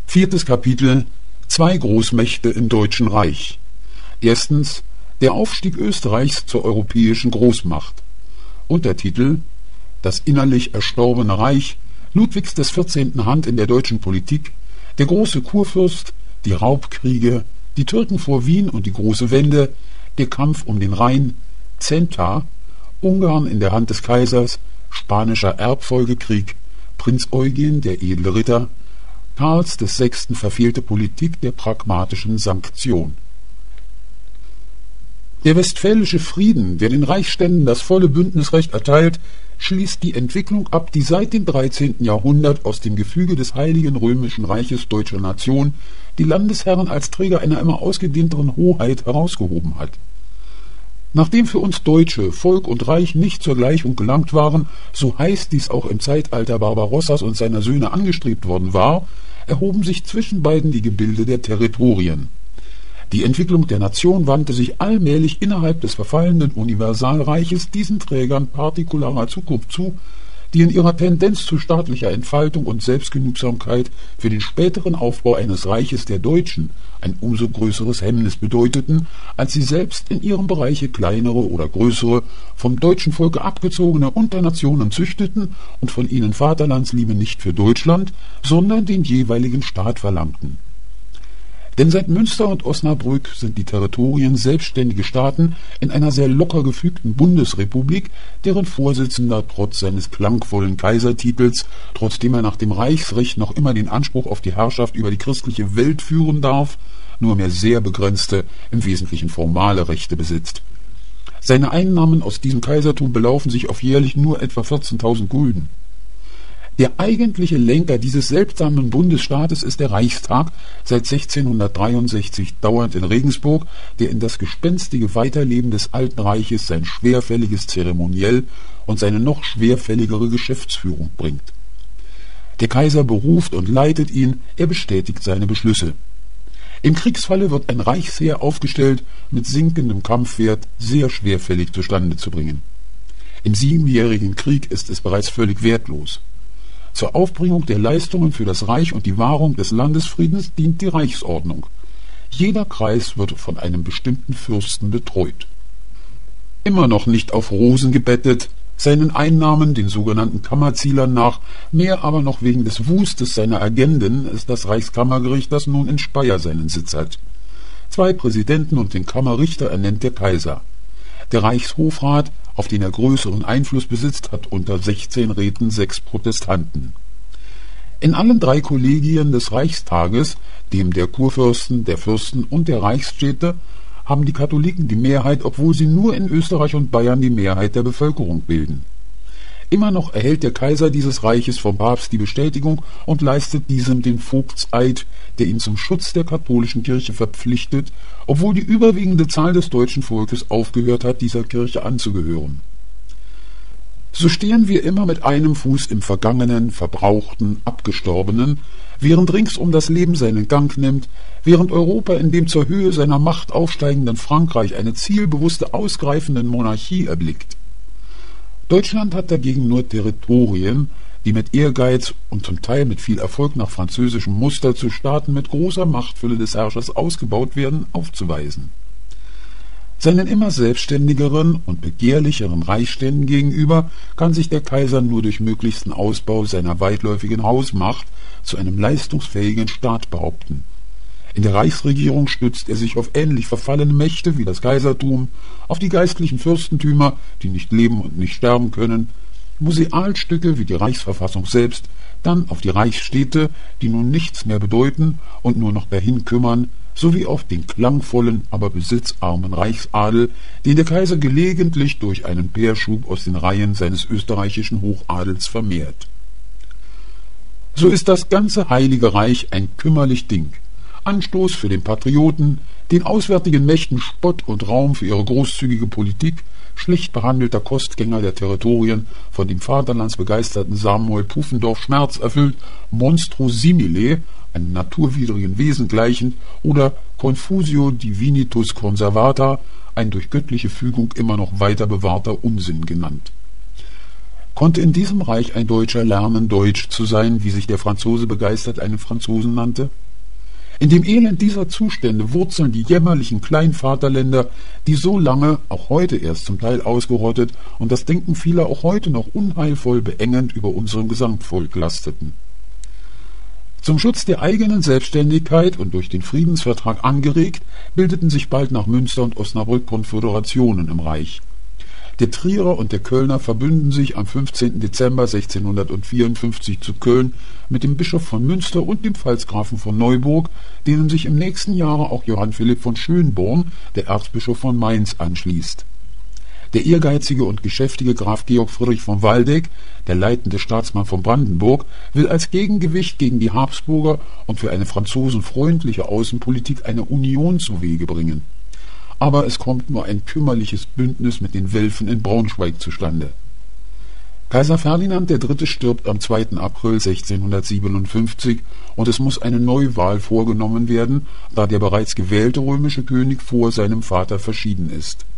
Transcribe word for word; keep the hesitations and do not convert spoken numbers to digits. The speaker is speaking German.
Viertes Kapitel: Zwei Großmächte im Deutschen Reich. Erstens: Der Aufstieg Österreichs zur europäischen Großmacht. Untertitel: Das innerlich erstorbene Reich, Ludwigs des vierzehnten Hand in der deutschen Politik, der große Kurfürst, die Raubkriege, die Türken vor Wien und die große Wende, der Kampf um den Rhein, Zenta, Ungarn in der Hand des Kaisers, spanischer Erbfolgekrieg, Prinz Eugen, der edle Ritter, Karls des Sechsten verfehlte Politik der pragmatischen Sanktion. Der Westfälische Frieden, der den Reichsständen das volle Bündnisrecht erteilt, schließt die Entwicklung ab, die seit dem dreizehnten Jahrhundert aus dem Gefüge des Heiligen Römischen Reiches deutscher Nation die Landesherren als Träger einer immer ausgedehnteren Hoheit herausgehoben hat. Nachdem für uns Deutsche Volk und Reich nicht zur Gleichung gelangt waren, so heißt dies auch im Zeitalter Barbarossas und seiner Söhne angestrebt worden war, erhoben sich zwischen beiden die Gebilde der Territorien. Die Entwicklung der Nation wandte sich allmählich innerhalb des verfallenden Universalreiches diesen Trägern partikularer Zukunft zu, die in ihrer Tendenz zu staatlicher Entfaltung und Selbstgenugsamkeit für den späteren Aufbau eines Reiches der Deutschen ein umso größeres Hemmnis bedeuteten, als sie selbst in ihrem Bereiche kleinere oder größere, vom deutschen Volke abgezogene Unternationen züchteten und von ihnen Vaterlandsliebe nicht für Deutschland, sondern den jeweiligen Staat verlangten. Denn seit Münster und Osnabrück sind die Territorien selbstständige Staaten in einer sehr locker gefügten Bundesrepublik, deren Vorsitzender trotz seines klangvollen Kaisertitels, trotzdem er nach dem Reichsrecht noch immer den Anspruch auf die Herrschaft über die christliche Welt führen darf, nur mehr sehr begrenzte, im Wesentlichen formale Rechte besitzt. Seine Einnahmen aus diesem Kaisertum belaufen sich auf jährlich nur etwa vierzehntausend Gulden. Der eigentliche Lenker dieses seltsamen Bundesstaates ist der Reichstag, seit sechzehnhundertdreiundsechzig dauernd in Regensburg, der in das gespenstige Weiterleben des Alten Reiches sein schwerfälliges Zeremoniell und seine noch schwerfälligere Geschäftsführung bringt. Der Kaiser beruft und leitet ihn, er bestätigt seine Beschlüsse. Im Kriegsfalle wird ein Reichsheer aufgestellt, mit sinkendem Kampfwert sehr schwerfällig zustande zu bringen. Im Siebenjährigen Krieg ist es bereits völlig wertlos. Zur Aufbringung der Leistungen für das Reich und die Wahrung des Landesfriedens dient die Reichsordnung. Jeder Kreis wird von einem bestimmten Fürsten betreut. Immer noch nicht auf Rosen gebettet, seinen Einnahmen, den sogenannten Kammerzielern nach, mehr aber noch wegen des Wustes seiner Agenden, ist das Reichskammergericht, das nun in Speyer seinen Sitz hat. Zwei Präsidenten und den Kammerrichter ernennt der Kaiser. Der Reichshofrat, auf den er größeren Einfluss besitzt, hat unter sechzehn Räten sechs Protestanten. In allen drei Kollegien des Reichstages, dem der Kurfürsten, der Fürsten und der Reichsstädte, haben die Katholiken die Mehrheit, obwohl sie nur in Österreich und Bayern die Mehrheit der Bevölkerung bilden. Immer noch erhält der Kaiser dieses Reiches vom Papst die Bestätigung und leistet diesem den Vogtseid, der ihn zum Schutz der katholischen Kirche verpflichtet, obwohl die überwiegende Zahl des deutschen Volkes aufgehört hat, dieser Kirche anzugehören. So stehen wir immer mit einem Fuß im Vergangenen, Verbrauchten, Abgestorbenen, während ringsum das Leben seinen Gang nimmt, während Europa in dem zur Höhe seiner Macht aufsteigenden Frankreich eine zielbewusste ausgreifende Monarchie erblickt. Deutschland hat dagegen nur Territorien, die mit Ehrgeiz und zum Teil mit viel Erfolg nach französischem Muster zu Staaten mit großer Machtfülle des Herrschers ausgebaut werden, aufzuweisen. Seinen immer selbstständigeren und begehrlicheren Reichsständen gegenüber kann sich der Kaiser nur durch möglichsten Ausbau seiner weitläufigen Hausmacht zu einem leistungsfähigen Staat behaupten. In der Reichsregierung stützt er sich auf ähnlich verfallene Mächte wie das Kaisertum, auf die geistlichen Fürstentümer, die nicht leben und nicht sterben können, Musealstücke wie die Reichsverfassung selbst, dann auf die Reichsstädte, die nun nichts mehr bedeuten und nur noch dahin kümmern, sowie auf den klangvollen, aber besitzarmen Reichsadel, den der Kaiser gelegentlich durch einen Peerschub aus den Reihen seines österreichischen Hochadels vermehrt. So ist das ganze Heilige Reich ein kümmerlich Ding, Anstoß für den Patrioten, den auswärtigen Mächten Spott und Raum für ihre großzügige Politik, schlecht behandelter Kostgänger der Territorien, von dem vaterlandsbegeisterten Samuel Pufendorf schmerzerfüllt, monstro simile, einem naturwidrigen Wesen gleichend, oder confusio divinitus conservata, ein durch göttliche Fügung immer noch weiter bewahrter Unsinn genannt. Konnte in diesem Reich ein Deutscher lernen, Deutsch zu sein, wie sich der Franzose begeistert einen Franzosen nannte? In dem Elend dieser Zustände wurzeln die jämmerlichen Kleinvaterländer, die so lange, auch heute erst zum Teil ausgerottet und das Denken vieler auch heute noch unheilvoll beengend über unserem Gesamtvolk lasteten. Zum Schutz der eigenen Selbstständigkeit und durch den Friedensvertrag angeregt, bildeten sich bald nach Münster und Osnabrück Konföderationen im Reich. Der Trierer und der Kölner verbünden sich am fünfzehnten Dezember sechzehnhundertvierundfünfzig zu Köln mit dem Bischof von Münster und dem Pfalzgrafen von Neuburg, denen sich im nächsten Jahre auch Johann Philipp von Schönborn, der Erzbischof von Mainz, anschließt. Der ehrgeizige und geschäftige Graf Georg Friedrich von Waldeck, der leitende Staatsmann von Brandenburg, will als Gegengewicht gegen die Habsburger und für eine franzosenfreundliche Außenpolitik eine Union zu Wege bringen. Aber es kommt nur ein kümmerliches Bündnis mit den Welfen in Braunschweig zustande. Kaiser Ferdinand der Dritte stirbt am zweiten April sechzehnhundertsiebenundfünfzig und es muss eine Neuwahl vorgenommen werden, da der bereits gewählte römische König vor seinem Vater verschieden ist.